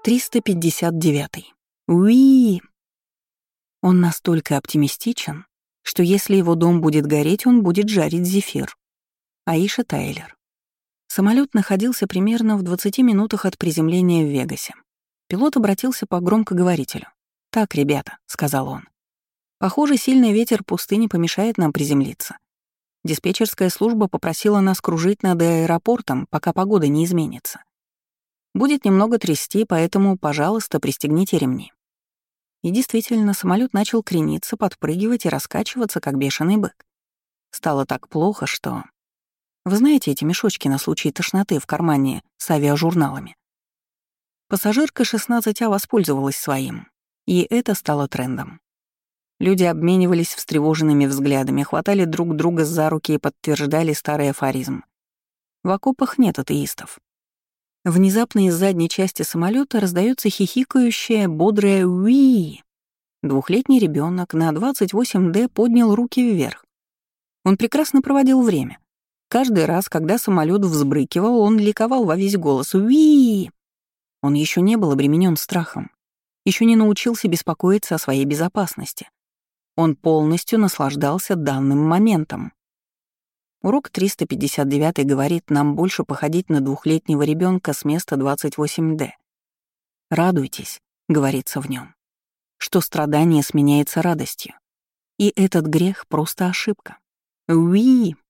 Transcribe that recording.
359. Уи! Он настолько оптимистичен, что если его дом будет гореть, он будет жарить зефир. Аиша Тайлер. Самолет находился примерно в 20 минутах от приземления в Вегасе. Пилот обратился по громкоговорителю. «Так, ребята», — сказал он. «Похоже, сильный ветер пустыни помешает нам приземлиться. Диспетчерская служба попросила нас кружить над аэропортом, пока погода не изменится. Будет немного трясти, поэтому, пожалуйста, пристегните ремни». И действительно, самолет начал крениться, подпрыгивать и раскачиваться, как бешеный бык. Стало так плохо, что... Вы знаете эти мешочки на случай тошноты в кармане с авиажурналами? Пассажирка 16А воспользовалась своим, и это стало трендом. Люди обменивались встревоженными взглядами, хватали друг друга за руки и подтверждали старый афоризм. В окопах нет атеистов. Внезапно из задней части самолета раздается хихикающее, бодрое «уи». Двухлетний ребенок на 28D поднял руки вверх. Он прекрасно проводил время. Каждый раз, когда самолет взбрыкивал, он ликовал во весь голос «уи». Он еще не был обременен страхом, еще не научился беспокоиться о своей безопасности. Он полностью наслаждался данным моментом. Урок 359 говорит нам больше походить на двухлетнего ребенка с места 28D. «Радуйтесь», — говорится в нем, что страдание сменяется радостью. И этот грех — просто ошибка. Уи!